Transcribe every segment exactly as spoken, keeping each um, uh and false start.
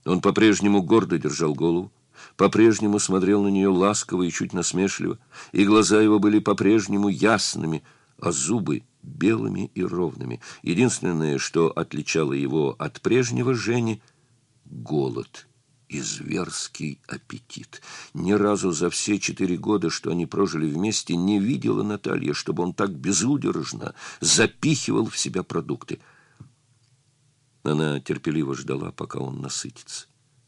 Он по-прежнему гордо держал голову, по-прежнему смотрел на нее ласково и чуть насмешливо, и глаза его были по-прежнему ясными, а зубы белыми и ровными. Единственное, что отличало его от прежнего Жени — голод и зверский аппетит. Ни разу за все четыре года, что они прожили вместе, не видела Наталья, чтобы он так безудержно запихивал в себя продукты. Она терпеливо ждала, пока он насытится.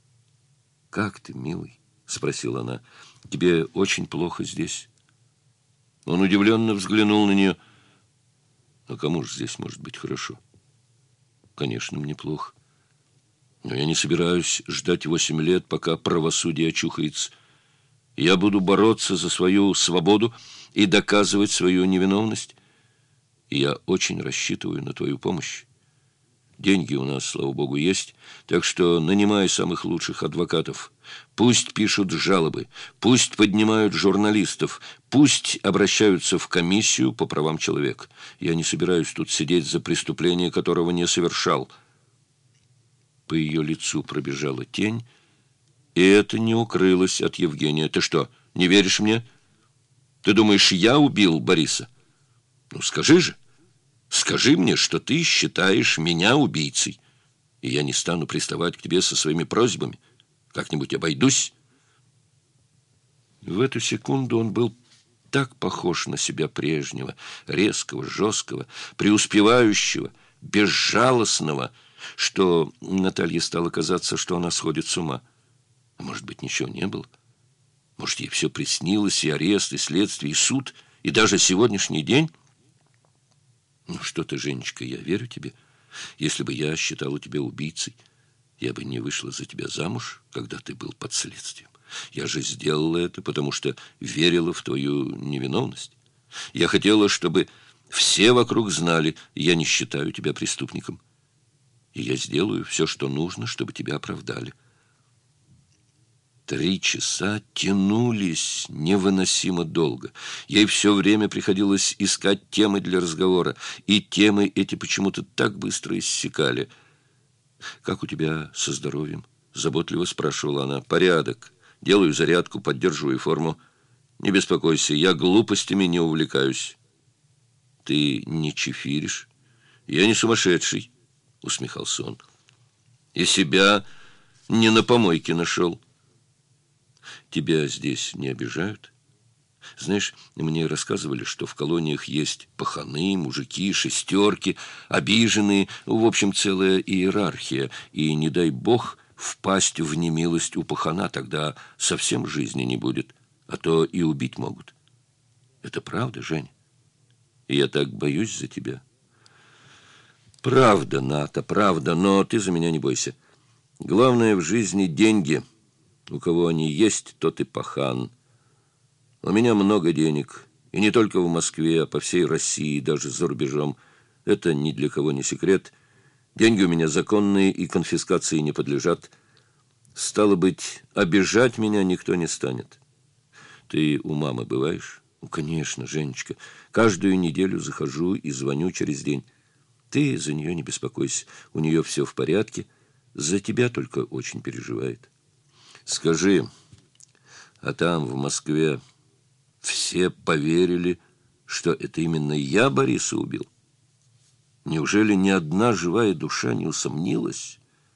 «Как ты, милый?» — спросила она. «Тебе очень плохо здесь?» Он удивленно взглянул на нее. «А кому же здесь может быть хорошо?» «Конечно, мне плохо. Но я не собираюсь ждать восемь лет, пока правосудие очухается. Я буду бороться за свою свободу и доказывать свою невиновность. И я очень рассчитываю на твою помощь. Деньги у нас, слава богу, есть, так что нанимай самых лучших адвокатов. Пусть пишут жалобы, пусть поднимают журналистов, пусть обращаются в комиссию по правам человека. Я не собираюсь тут сидеть за преступление, которого не совершал». По ее лицу пробежала тень, и это не укрылось от Евгения. «Ты что, не веришь мне? Ты думаешь, я убил Бориса? Ну, скажи же, скажи мне, что ты считаешь меня убийцей, и я не стану приставать к тебе со своими просьбами. Как-нибудь обойдусь». В эту секунду он был так похож на себя прежнего, резкого, жесткого, преуспевающего, безжалостного, что Наталье стало казаться, что она сходит с ума. А может быть, ничего не было? Может, ей все приснилось, и арест, и следствие, и суд, и даже сегодняшний день? «Ну что ты, Женечка, я верю тебе. Если бы я считала тебя убийцей, я бы не вышла за тебя замуж, когда ты был под следствием. Я же сделала это, потому что верила в твою невиновность. Я хотела, чтобы все вокруг знали, я не считаю тебя преступником. И я сделаю все, что нужно, чтобы тебя оправдали». Три часа тянулись невыносимо долго. Ей все время приходилось искать темы для разговора, и темы эти почему-то так быстро иссякали. «Как у тебя со здоровьем?» — заботливо спрашивала она. «Порядок. Делаю зарядку, поддерживаю форму. Не беспокойся, я глупостями не увлекаюсь». «Ты не чефиришь?» «Я не сумасшедший», — усмехался он. «И себя не на помойке нашел». «Тебя здесь не обижают? Знаешь, мне рассказывали, что в колониях есть паханы, мужики, шестерки, обиженные, в общем, целая иерархия, и, не дай бог, впасть в немилость у пахана, тогда совсем жизни не будет, а то и убить могут. Это правда, Жень? Я так боюсь за тебя». «Правда, Ната, правда, но ты за меня не бойся. Главное в жизни деньги. У кого они есть, тот и пахан. У меня много денег, и не только в Москве, а по всей России, даже за рубежом. Это ни для кого не секрет. Деньги у меня законные и конфискации не подлежат. Стало быть, обижать меня никто не станет. Ты у мамы бываешь?» «Ну, конечно, Женечка. Каждую неделю захожу и звоню через день. Ты за нее не беспокойся. У нее все в порядке. За тебя только очень переживает. Скажи, а там, в Москве, все поверили, что это именно я Бориса убил? Неужели ни одна живая душа не усомнилась?»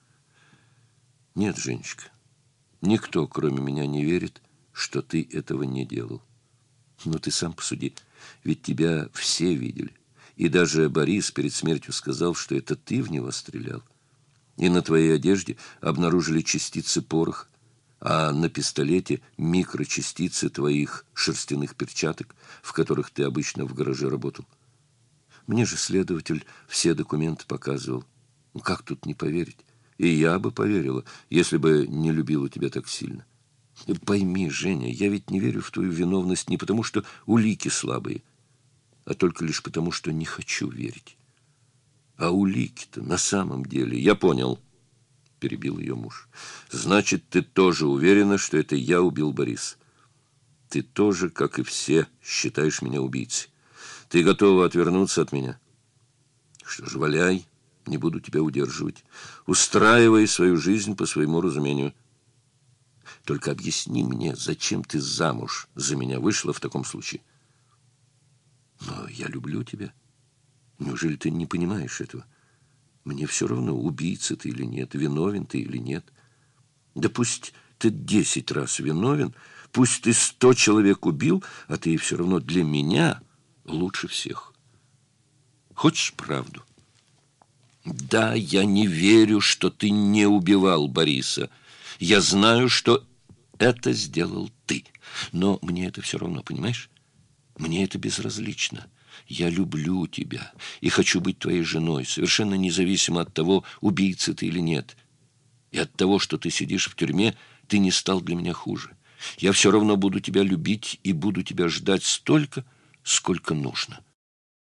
«Нет, Женечка, никто, кроме меня, не верит, что ты этого не делал. Но ты сам посуди, ведь тебя все видели. И даже Борис перед смертью сказал, что это ты в него стрелял. И на твоей одежде обнаружили частицы пороха, а на пистолете микрочастицы твоих шерстяных перчаток, в которых ты обычно в гараже работал. Мне же следователь все документы показывал. Ну, как тут не поверить? И я бы поверила, если бы не любила тебя так сильно. И пойми, Женя, я ведь не верю в твою виновность не потому, что улики слабые, а только лишь потому, что не хочу верить. А улики-то на самом деле... Я понял, перебил ее муж. Значит, ты тоже уверена, что это я убил Бориса? Ты тоже, как и все, считаешь меня убийцей? Ты готова отвернуться от меня? Что ж, валяй, Не буду тебя удерживать. Устраивай свою жизнь по своему разумению. Только объясни мне, зачем ты замуж за меня вышла в таком случае? Но я люблю тебя. Неужели ты не понимаешь этого? Мне все равно, убийца ты или нет, виновен ты или нет. Да пусть ты десять раз виновен, пусть ты сто человек убил, а ты все равно для меня лучше всех. Хочешь правду? Да, я не верю, что ты не убивал Бориса. Я знаю, что это сделал ты. Но мне это все равно, понимаешь? Мне это безразлично. Я люблю тебя и хочу быть твоей женой, совершенно независимо от того, убийца ты или нет. И от того, что ты сидишь в тюрьме, ты не стал для меня хуже. Я все равно буду тебя любить и буду тебя ждать столько, сколько нужно.